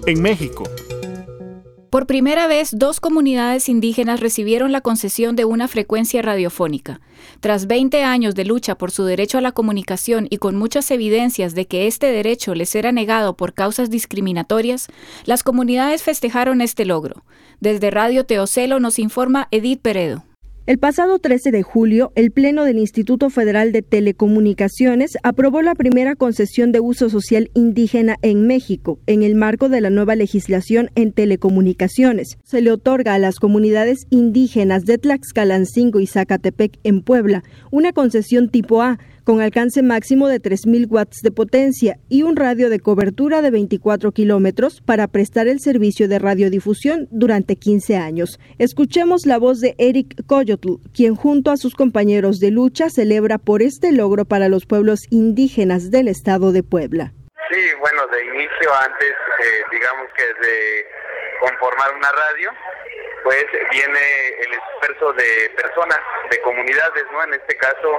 en México. Por primera vez, 2 comunidades indígenas recibieron la concesión de una frecuencia radiofónica. Tras 20 años de lucha por su derecho a la comunicación y con muchas evidencias de que este derecho les era negado por causas discriminatorias, las comunidades festejaron este logro. Desde Radio Teocelo nos informa Edith Peredo. El pasado 13 de julio, el Pleno del Instituto Federal de Telecomunicaciones aprobó la primera concesión de uso social indígena en México, en el marco de la nueva legislación en telecomunicaciones. Se le otorga a las comunidades indígenas de Tlaxcalancingo y Zacatepec en Puebla una concesión tipo A, con alcance máximo de 3,000 watts de potencia y un radio de cobertura de 24 kilómetros para prestar el servicio de radiodifusión durante 15 años. Escuchemos la voz de Eric Coyotl, quien junto a sus compañeros de lucha celebra por este logro para los pueblos indígenas del estado de Puebla. Sí, bueno, de inicio, antes, digamos que de conformar una radio, pues viene el esfuerzo de personas, de comunidades, ¿no? En este caso,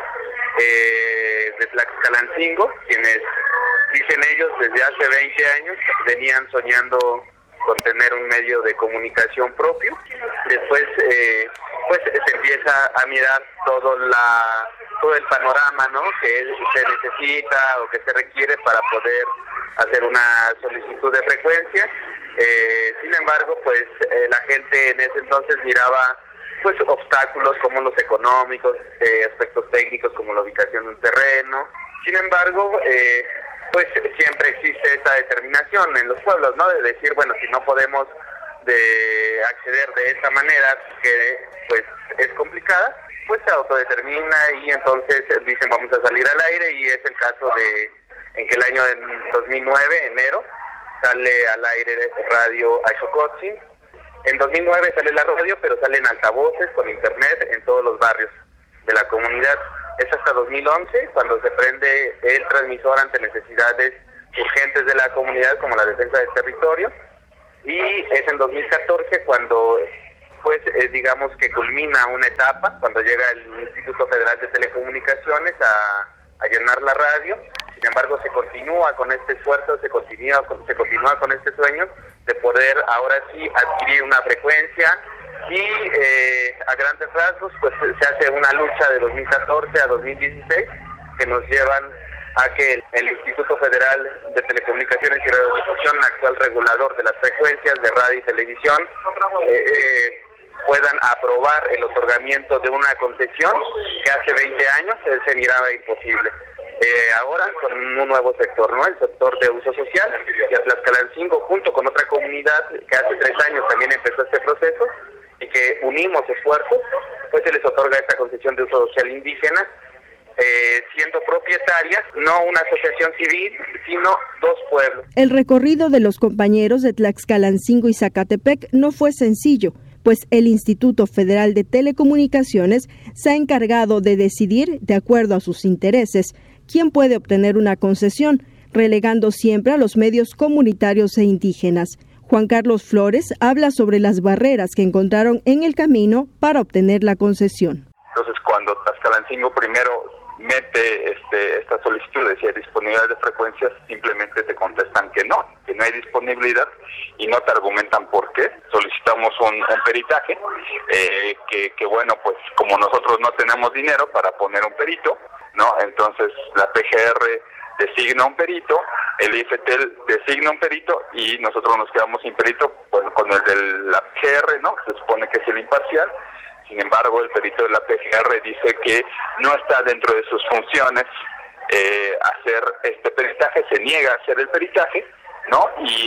de Tlaxcalancingo, quienes, dicen ellos, desde hace 20 años venían soñando con tener un medio de comunicación propio. Después, pues se empieza a mirar todo el panorama, ¿no?, que se necesita o que se requiere para poder hacer una solicitud de frecuencia. Sin embargo, pues la gente en ese entonces miraba pues obstáculos como los económicos, aspectos técnicos como la ubicación de un terreno. Sin embargo, pues siempre existe esa determinación en los pueblos, ¿no?, de decir, bueno, si no podemos acceder de esa manera, que pues es complicada, pues se autodetermina y entonces dicen vamos a salir al aire, y es el caso en que el año 2009, enero, sale al aire Radio Axocotzin. En 2009 sale la radio, pero salen altavoces con internet en todos los barrios de la comunidad. Es hasta 2011 cuando se prende el transmisor ante necesidades urgentes de la comunidad, como la defensa del territorio. Y es en 2014 cuando, pues, digamos que culmina una etapa, cuando llega el Instituto Federal de Telecomunicaciones a llenar la radio. Sin embargo, se continúa con este esfuerzo, se continúa con este sueño de poder ahora sí adquirir una frecuencia, y a grandes rasgos pues se hace una lucha de 2014 a 2016 que nos llevan a que el Instituto Federal de Telecomunicaciones y Radiodifusión, actual regulador de las frecuencias de radio y televisión, puedan aprobar el otorgamiento de una concesión que hace 20 años se miraba imposible. Ahora con un nuevo sector, ¿no?, el sector de uso social, y a Tlaxcalancingo, junto con otra comunidad que hace 3 años también empezó este proceso, y que unimos esfuerzos, pues se les otorga esta concesión de uso social indígena, siendo propietarias, no una asociación civil, sino 2 pueblos. El recorrido de los compañeros de Tlaxcalancingo y Zacatepec no fue sencillo, pues el Instituto Federal de Telecomunicaciones se ha encargado de decidir, de acuerdo a sus intereses, quién puede obtener una concesión, relegando siempre a los medios comunitarios e indígenas. Juan Carlos Flores habla sobre las barreras que encontraron en el camino para obtener la concesión. Entonces, cuando Tlaxcalancingo primero mete esta solicitud de si hay disponibilidad de frecuencias, simplemente te contestan que no hay disponibilidad, y no te argumentan por qué. Solicitamos un peritaje, que bueno, pues como nosotros no tenemos dinero para poner un perito, ¿no?, entonces la PGR designa un perito, el IFETEL designa un perito, y nosotros nos quedamos sin perito, bueno, con el de la PGR, ¿no?, se supone que es el imparcial. Sin embargo, el perito de la PGR dice que no está dentro de sus funciones hacer este peritaje, se niega a hacer el peritaje, ¿no?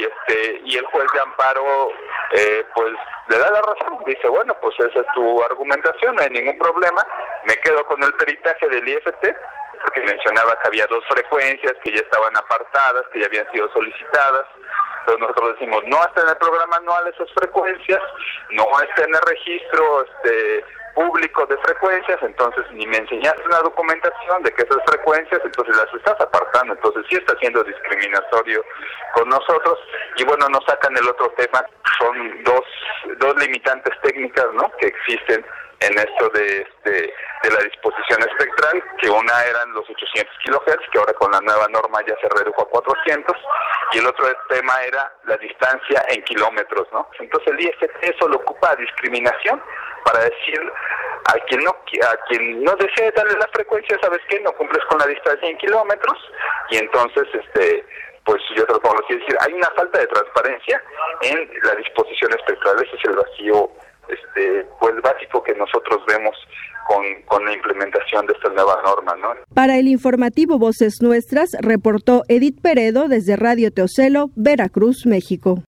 Y el juez de amparo pues le da la razón, dice, bueno, pues esa es tu argumentación, no hay ningún problema, me quedo con el peritaje del IFT, porque mencionaba que había 2 frecuencias que ya estaban apartadas, que ya habían sido solicitadas. Entonces nosotros decimos, no está en el programa anual esas frecuencias, no está en el registro público de frecuencias, entonces ni me enseñaste una documentación de que esas frecuencias, entonces las estás apartando, entonces sí está siendo discriminatorio con nosotros. Y bueno, nos sacan el otro tema, son dos limitantes técnicas, ¿no?, que existen en esto de de la disposición espectral, que una eran los 800 kHz, que ahora con la nueva norma ya se redujo a 400, y el otro tema era la distancia en kilómetros, ¿no? Entonces el IFT solo ocupa a discriminación para decir a quien no desee darle la frecuencia, ¿sabes qué? No cumples con la distancia en kilómetros, y entonces pues yo te lo pongo así, decir, hay una falta de transparencia en la disposición espectral. Ese es el vacío pues básico que nosotros vemos con la implementación de esta nueva norma, ¿no? Para el informativo Voces Nuestras, reportó Edith Peredo desde Radio Teocelo, Veracruz, México.